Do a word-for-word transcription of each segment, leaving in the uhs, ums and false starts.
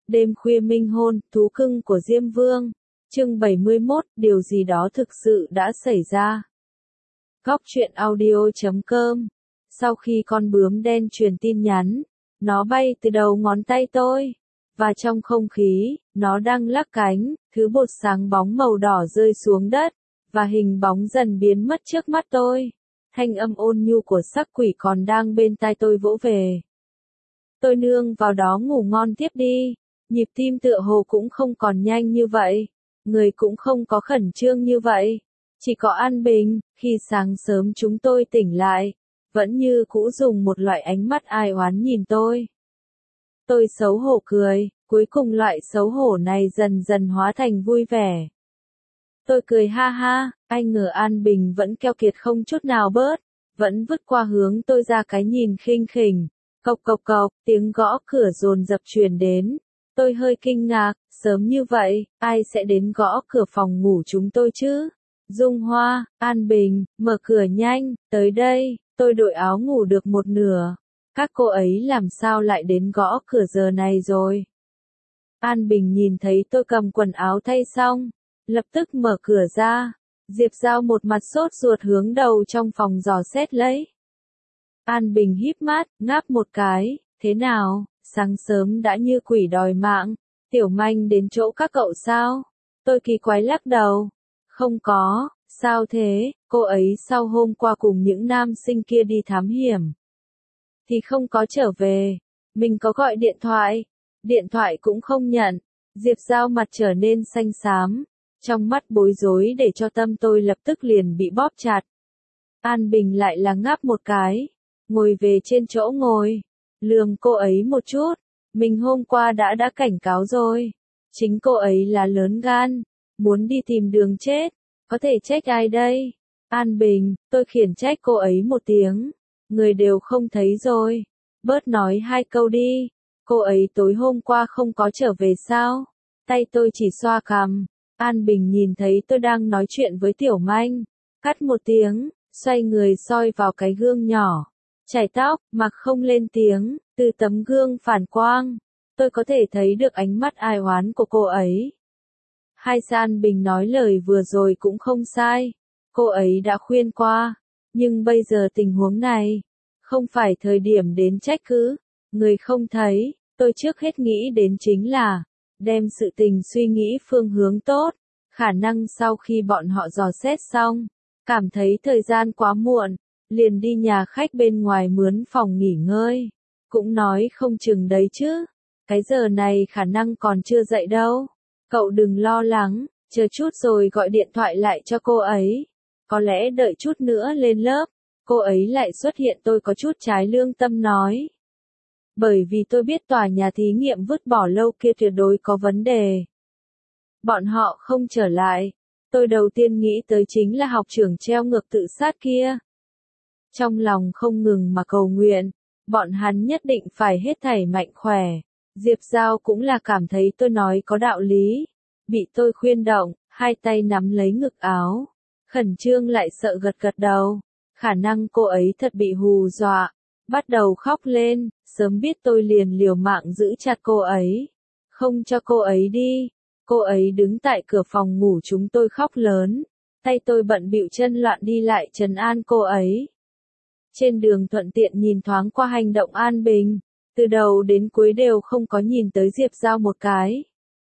Đêm khuya minh hôn, thú cưng của Diêm Vương. Chương bảy mươi mốt, điều gì đó thực sự đã xảy ra. Góc truyện audio chấm com. Sau khi con bướm đen truyền tin nhắn, nó bay từ đầu ngón tay tôi, và trong không khí, nó đang lắc cánh, thứ bột sáng bóng màu đỏ rơi xuống đất, và hình bóng dần biến mất trước mắt tôi. Thanh âm ôn nhu của sắc quỷ còn đang bên tai tôi vỗ về. Tôi nương vào đó ngủ ngon tiếp đi. Nhịp tim tựa hồ cũng không còn nhanh như vậy, người cũng không có khẩn trương như vậy, chỉ có an bình. Khi sáng sớm chúng tôi tỉnh lại, vẫn như cũ dùng một loại ánh mắt ai oán nhìn tôi. Tôi xấu hổ cười, cuối cùng loại xấu hổ này dần dần hóa thành vui vẻ. Tôi cười ha ha, anh ngờ An Bình vẫn keo kiệt không chút nào bớt, vẫn vứt qua hướng tôi ra cái nhìn khinh khỉnh. Cộc cộc cộc, tiếng gõ cửa dồn dập truyền đến. Tôi hơi kinh ngạc, sớm như vậy, ai sẽ đến gõ cửa phòng ngủ chúng tôi chứ? Dung Hoa, An Bình, mở cửa nhanh, tới đây. Tôi đội áo ngủ được một nửa. Các cô ấy làm sao lại đến gõ cửa giờ này rồi? An Bình nhìn thấy tôi cầm quần áo thay xong, lập tức mở cửa ra. Diệp Giao một mặt sốt ruột hướng đầu trong phòng dò xét lấy. An Bình híp mắt, ngáp một cái, thế nào, sáng sớm đã như quỷ đòi mạng, Tiểu Manh đến chỗ các cậu sao? Tôi kỳ quái lắc đầu, không có, sao thế, cô ấy sau hôm qua cùng những nam sinh kia đi thám hiểm, thì không có trở về, mình có gọi điện thoại, điện thoại cũng không nhận. Diệp Giao mặt trở nên xanh xám, trong mắt bối rối để cho tâm tôi lập tức liền bị bóp chặt. An Bình lại là ngáp một cái, ngồi về trên chỗ ngồi, lườm cô ấy một chút, mình hôm qua đã đã cảnh cáo rồi, chính cô ấy là lớn gan, muốn đi tìm đường chết, có thể trách ai đây? An Bình, tôi khiển trách cô ấy một tiếng, người đều không thấy rồi, bớt nói hai câu đi, cô ấy tối hôm qua không có trở về sao? Tay tôi chỉ xoa cằm. An Bình nhìn thấy tôi đang nói chuyện với Tiểu Manh, cắt một tiếng, xoay người soi vào cái gương nhỏ, chải tóc, mặc không lên tiếng. Từ tấm gương phản quang, tôi có thể thấy được ánh mắt ai oán của cô ấy. Hai An Bình nói lời vừa rồi cũng không sai, cô ấy đã khuyên qua, nhưng bây giờ tình huống này, không phải thời điểm đến trách cứ, người không thấy. Tôi trước hết nghĩ đến chính là, đem sự tình suy nghĩ phương hướng tốt, khả năng sau khi bọn họ dò xét xong, cảm thấy thời gian quá muộn, liền đi nhà khách bên ngoài mướn phòng nghỉ ngơi, cũng nói không chừng đấy chứ, cái giờ này khả năng còn chưa dậy đâu, cậu đừng lo lắng, chờ chút rồi gọi điện thoại lại cho cô ấy, có lẽ đợi chút nữa lên lớp, cô ấy lại xuất hiện. Tôi có chút trái lương tâm nói. Bởi vì tôi biết tòa nhà thí nghiệm vứt bỏ lâu kia tuyệt đối có vấn đề. Bọn họ không trở lại. Tôi đầu tiên nghĩ tới chính là học trưởng treo ngược tự sát kia. Trong lòng không ngừng mà cầu nguyện, bọn hắn nhất định phải hết thảy mạnh khỏe. Diệp Giao cũng là cảm thấy tôi nói có đạo lý. Bị tôi khuyên động, hai tay nắm lấy ngực áo. Khẩn trương lại sợ gật gật đầu. Khả năng cô ấy thật bị hù dọa. Bắt đầu khóc lên, sớm biết tôi liền liều mạng giữ chặt cô ấy. Không cho cô ấy đi. Cô ấy đứng tại cửa phòng ngủ chúng tôi khóc lớn. Tay tôi bận bịu chân loạn đi lại trấn an cô ấy. Trên đường thuận tiện nhìn thoáng qua hành động An Bình. Từ đầu đến cuối đều không có nhìn tới Diệp Giao một cái.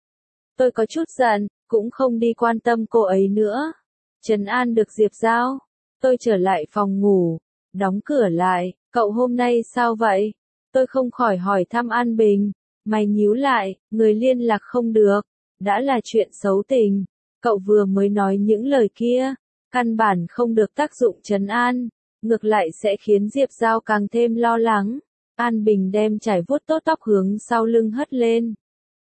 Tôi có chút giận, cũng không đi quan tâm cô ấy nữa. Trấn an được Diệp Giao. Tôi trở lại phòng ngủ, đóng cửa lại. Cậu hôm nay sao vậy? Tôi không khỏi hỏi thăm An Bình. Mày nhíu lại, người liên lạc không được. Đã là chuyện xấu tình. Cậu vừa mới nói những lời kia. Căn bản không được tác dụng trấn an. Ngược lại sẽ khiến Diệp Giao càng thêm lo lắng. An Bình đem chải vuốt tốt tóc hướng sau lưng hất lên.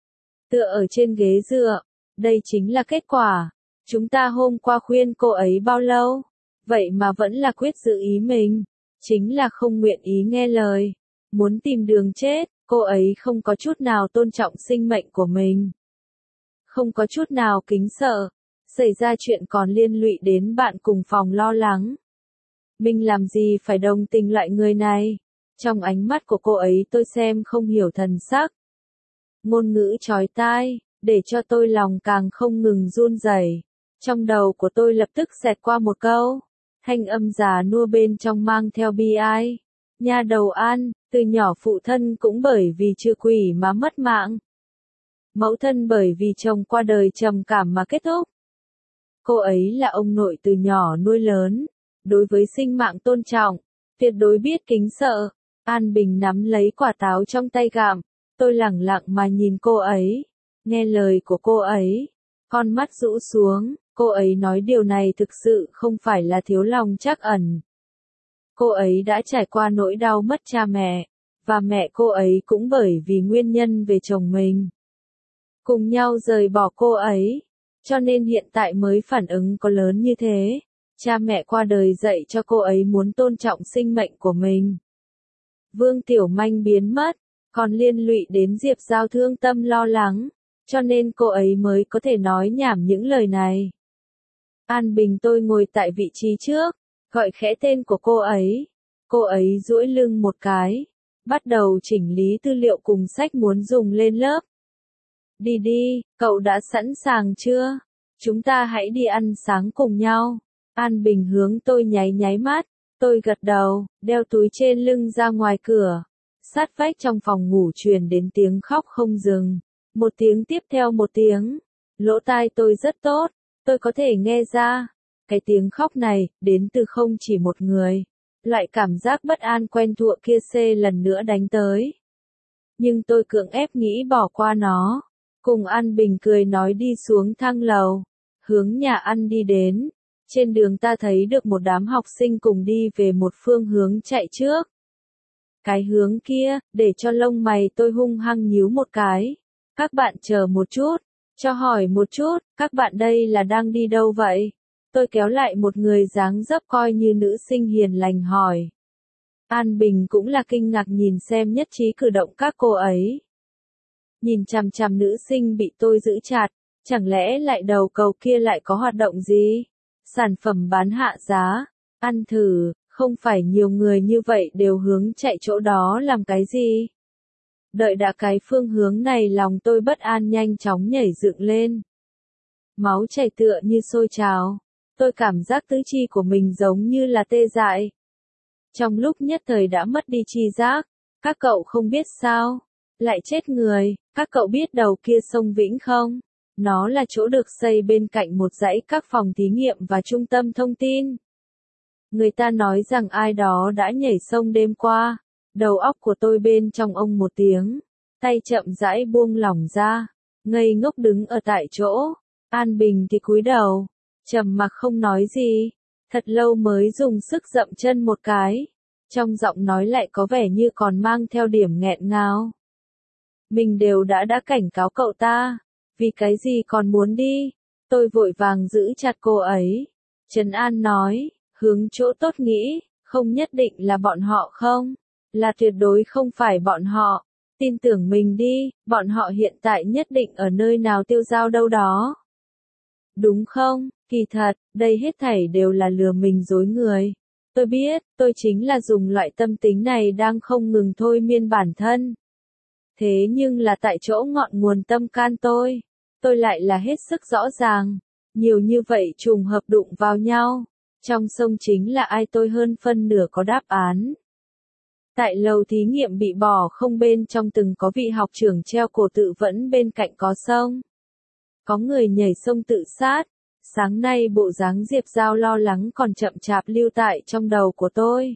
Tựa ở trên ghế dựa. Đây chính là kết quả. Chúng ta hôm qua khuyên cô ấy bao lâu? Vậy mà vẫn là quyết giữ ý mình. Chính là không nguyện ý nghe lời. Muốn tìm đường chết, cô ấy không có chút nào tôn trọng sinh mệnh của mình. Không có chút nào kính sợ. Xảy ra chuyện còn liên lụy đến bạn cùng phòng lo lắng. Mình làm gì phải đồng tình loại người này? Trong ánh mắt của cô ấy tôi xem không hiểu thần sắc. ngôn ngữ chói tai, để cho tôi lòng càng không ngừng run rẩy. Trong đầu của tôi lập tức xẹt qua một câu, thanh âm già nua bên trong mang theo bi ai. Nha đầu An, từ nhỏ phụ thân cũng bởi vì trừ quỷ mà mất mạng. Mẫu thân bởi vì chồng qua đời trầm cảm mà kết thúc. Cô ấy là ông nội từ nhỏ nuôi lớn, đối với sinh mạng tôn trọng, tuyệt đối biết kính sợ. An Bình nắm lấy quả táo trong tay gặm, tôi lẳng lặng mà nhìn cô ấy, nghe lời của cô ấy, con mắt rũ xuống, cô ấy nói điều này thực sự không phải là thiếu lòng trắc ẩn. Cô ấy đã trải qua nỗi đau mất cha mẹ, và mẹ cô ấy cũng bởi vì nguyên nhân về chồng mình. Cùng nhau rời bỏ cô ấy, cho nên hiện tại mới phản ứng có lớn như thế. Cha mẹ qua đời dạy cho cô ấy muốn tôn trọng sinh mệnh của mình. Vương Tiểu Manh biến mất, còn liên lụy đến Diệp Giao thương tâm lo lắng, cho nên cô ấy mới có thể nói nhảm những lời này. An Bình tôi ngồi tại vị trí trước, gọi khẽ tên của cô ấy. Cô ấy duỗi lưng một cái, bắt đầu chỉnh lý tư liệu cùng sách muốn dùng lên lớp. Đi đi, cậu đã sẵn sàng chưa? Chúng ta hãy đi ăn sáng cùng nhau. An Bình hướng tôi nháy nháy mắt, tôi gật đầu, đeo túi trên lưng ra ngoài cửa. Sát vách trong phòng ngủ truyền đến tiếng khóc không dừng, một tiếng tiếp theo một tiếng. Lỗ tai tôi rất tốt, tôi có thể nghe ra. Cái tiếng khóc này, đến từ không chỉ một người. Loại cảm giác bất an quen thuộc kia xê lần nữa đánh tới. Nhưng tôi cưỡng ép nghĩ bỏ qua nó. Cùng An Bình cười nói đi xuống thang lầu, hướng nhà ăn đi đến. Trên đường ta thấy được một đám học sinh cùng đi về một phương hướng chạy trước. Cái hướng kia, để cho lông mày tôi hung hăng nhíu một cái. Các bạn chờ một chút, cho hỏi một chút, các bạn đây là đang đi đâu vậy? Tôi kéo lại một người dáng dấp coi như nữ sinh hiền lành hỏi. An Bình cũng là kinh ngạc nhìn xem nhất trí cử động các cô ấy. Nhìn chằm chằm nữ sinh bị tôi giữ chặt, chẳng lẽ lại đầu cầu kia lại có hoạt động gì? Sản phẩm bán hạ giá, ăn thử, không phải nhiều người như vậy đều hướng chạy chỗ đó làm cái gì? Đợi đã cái phương hướng này lòng tôi bất an nhanh chóng nhảy dựng lên. Máu chảy tựa như sôi trào, tôi cảm giác tứ chi của mình giống như là tê dại. Trong lúc nhất thời đã mất đi tri giác, các cậu không biết sao? Lại chết người, các cậu biết đầu kia sông Vĩnh không? Nó là chỗ được xây bên cạnh một dãy các phòng thí nghiệm và trung tâm thông tin. Người ta nói rằng ai đó đã nhảy sông đêm qua. Đầu óc của tôi bên trong ông một tiếng. Tay chậm rãi buông lỏng ra. Ngây ngốc đứng ở tại chỗ. An Bình thì cúi đầu. Trầm mặc không nói gì. Thật lâu mới dùng sức dậm chân một cái. Trong giọng nói lại có vẻ như còn mang theo điểm nghẹn ngào. Mình đều đã đã cảnh cáo cậu ta. Vì cái gì còn muốn đi? Tôi vội vàng giữ chặt cô ấy. Trấn An nói, hướng chỗ tốt nghĩ, không nhất định là bọn họ không? Là tuyệt đối không phải bọn họ. Tin tưởng mình đi, bọn họ hiện tại nhất định ở nơi nào tiêu dao đâu đó. Đúng không? Kỳ thật, đây hết thảy đều là lừa mình dối người. Tôi biết, tôi chính là dùng loại tâm tính này đang không ngừng thôi miên bản thân. Thế nhưng là tại chỗ ngọn nguồn tâm can tôi, tôi lại là hết sức rõ ràng. Nhiều như vậy trùng hợp đụng vào nhau. Trong sông chính là ai tôi hơn phân nửa có đáp án. Tại lầu thí nghiệm bị bỏ không bên trong từng có vị học trưởng treo cổ tự vẫn bên cạnh có sông. Có người nhảy sông tự sát. Sáng nay bộ dáng Diệp Giao lo lắng còn chậm chạp lưu tại trong đầu của tôi.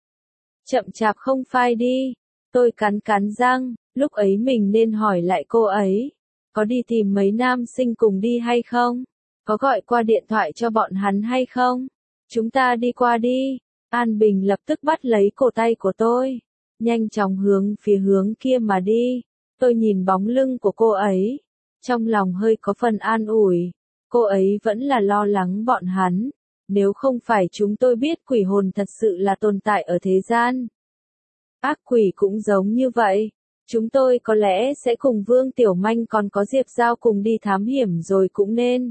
Chậm chạp không phai đi. Tôi cắn cắn răng, lúc ấy mình nên hỏi lại cô ấy. Có đi tìm mấy nam sinh cùng đi hay không? Có gọi qua điện thoại cho bọn hắn hay không? Chúng ta đi qua đi. An Bình lập tức bắt lấy cổ tay của tôi. Nhanh chóng hướng phía hướng kia mà đi. Tôi nhìn bóng lưng của cô ấy. Trong lòng hơi có phần an ủi. Cô ấy vẫn là lo lắng bọn hắn. Nếu không phải chúng tôi biết quỷ hồn thật sự là tồn tại ở thế gian. Ác quỷ cũng giống như vậy. Chúng tôi có lẽ sẽ cùng Vương Tiểu Manh còn có Diệp Giao cùng đi thám hiểm rồi cũng nên.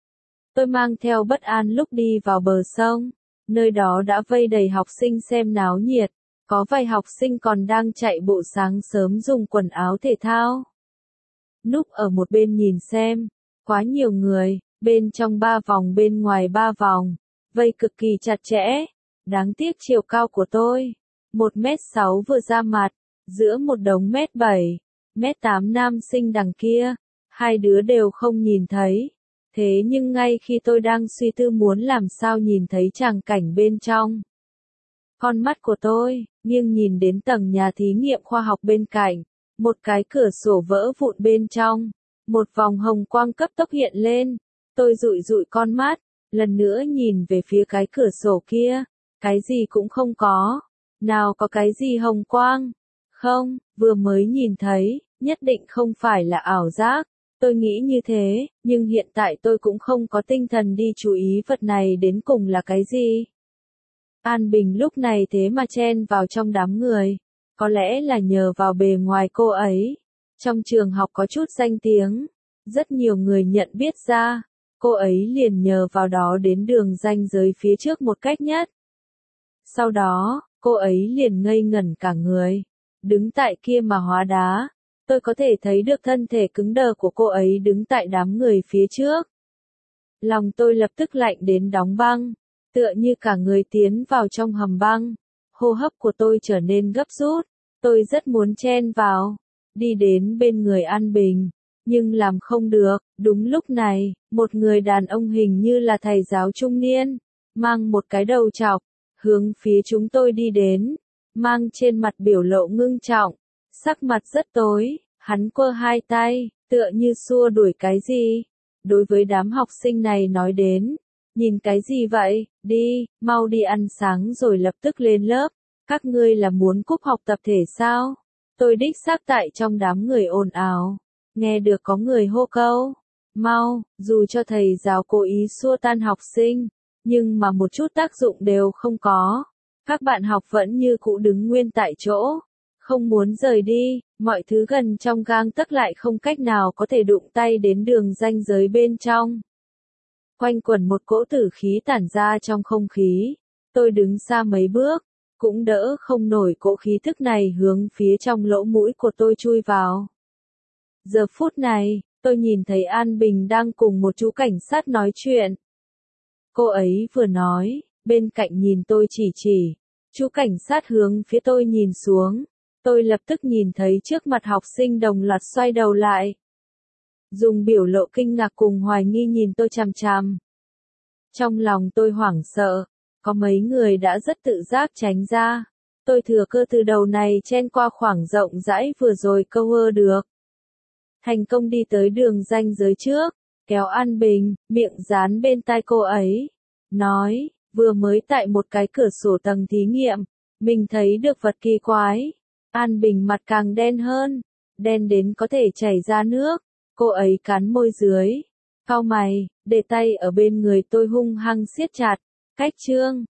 Tôi mang theo bất an lúc đi vào bờ sông. Nơi đó đã vây đầy học sinh xem náo nhiệt. Có vài học sinh còn đang chạy bộ sáng sớm dùng quần áo thể thao. núp ở một bên nhìn xem. Quá nhiều người, bên trong ba vòng bên ngoài ba vòng, vây cực kỳ chặt chẽ. Đáng tiếc chiều cao của tôi, một mét sáu vừa ra mặt, giữa một đống mét bảy, mét tám nam sinh đằng kia, hai đứa đều không nhìn thấy. Thế nhưng ngay khi tôi đang suy tư muốn làm sao nhìn thấy tràng cảnh bên trong, con mắt của tôi nghiêng nhìn đến tầng nhà thí nghiệm khoa học bên cạnh, một cái cửa sổ vỡ vụn bên trong, một vòng hồng quang cấp tốc hiện lên. Tôi dụi dụi con mắt, lần nữa nhìn về phía cái cửa sổ kia, cái gì cũng không có. Nào có cái gì hồng quang? Không, vừa mới nhìn thấy, nhất định không phải là ảo giác. Tôi nghĩ như thế, nhưng hiện tại tôi cũng không có tinh thần đi chú ý vật này đến cùng là cái gì. An Bình lúc này thế mà chen vào trong đám người, có lẽ là nhờ vào bề ngoài cô ấy. Trong trường học có chút danh tiếng, rất nhiều người nhận biết ra, cô ấy liền nhờ vào đó đến đường ranh giới phía trước một cách nhất. Sau đó, cô ấy liền ngây ngẩn cả người, đứng tại kia mà hóa đá. Tôi có thể thấy được thân thể cứng đờ của cô ấy đứng tại đám người phía trước. Lòng tôi lập tức lạnh đến đóng băng, tựa như cả người tiến vào trong hầm băng. Hô hấp của tôi trở nên gấp rút, tôi rất muốn chen vào, đi đến bên người An Bình, nhưng làm không được. Đúng lúc này, một người đàn ông hình như là thầy giáo trung niên, mang một cái đầu chọc, hướng phía chúng tôi đi đến, mang trên mặt biểu lộ ngưng trọng, sắc mặt rất tối, hắn quơ hai tay, tựa như xua đuổi cái gì. Đối với đám học sinh này nói đến, nhìn cái gì vậy, đi, mau đi ăn sáng rồi lập tức lên lớp, các ngươi là muốn cúp học tập thể sao? Tôi đích xác tại trong đám người ồn ào, nghe được có người hô câu, mau, dù cho thầy giáo cố ý xua tan học sinh, nhưng mà một chút tác dụng đều không có. Các bạn học vẫn như cũ đứng nguyên tại chỗ, không muốn rời đi, mọi thứ gần trong gang tấc lại không cách nào có thể đụng tay đến đường ranh giới bên trong. Quanh quẩn một cỗ tử khí tản ra trong không khí, tôi đứng xa mấy bước, cũng đỡ không nổi cỗ khí thức này hướng phía trong lỗ mũi của tôi chui vào. Giờ phút này, tôi nhìn thấy An Bình đang cùng một chú cảnh sát nói chuyện. Cô ấy vừa nói, bên cạnh nhìn tôi chỉ chỉ, chú cảnh sát hướng phía tôi nhìn xuống. Tôi lập tức nhìn thấy trước mặt học sinh đồng loạt xoay đầu lại, dùng biểu lộ kinh ngạc cùng hoài nghi nhìn tôi chằm chằm. Trong lòng tôi hoảng sợ, có mấy người đã rất tự giác tránh ra. Tôi thừa cơ từ đầu này chen qua khoảng rộng rãi vừa rồi câu ơ được. Thành công đi tới đường ranh giới trước, kéo An Bình, miệng dán bên tai cô ấy. Nói, vừa mới tại một cái cửa sổ tầng thí nghiệm, mình thấy được vật kỳ quái. An Bình mặt càng đen hơn, đen đến có thể chảy ra nước. Cô ấy cắn môi dưới, cau mày, để tay ở bên người tôi hung hăng siết chặt. Cách chương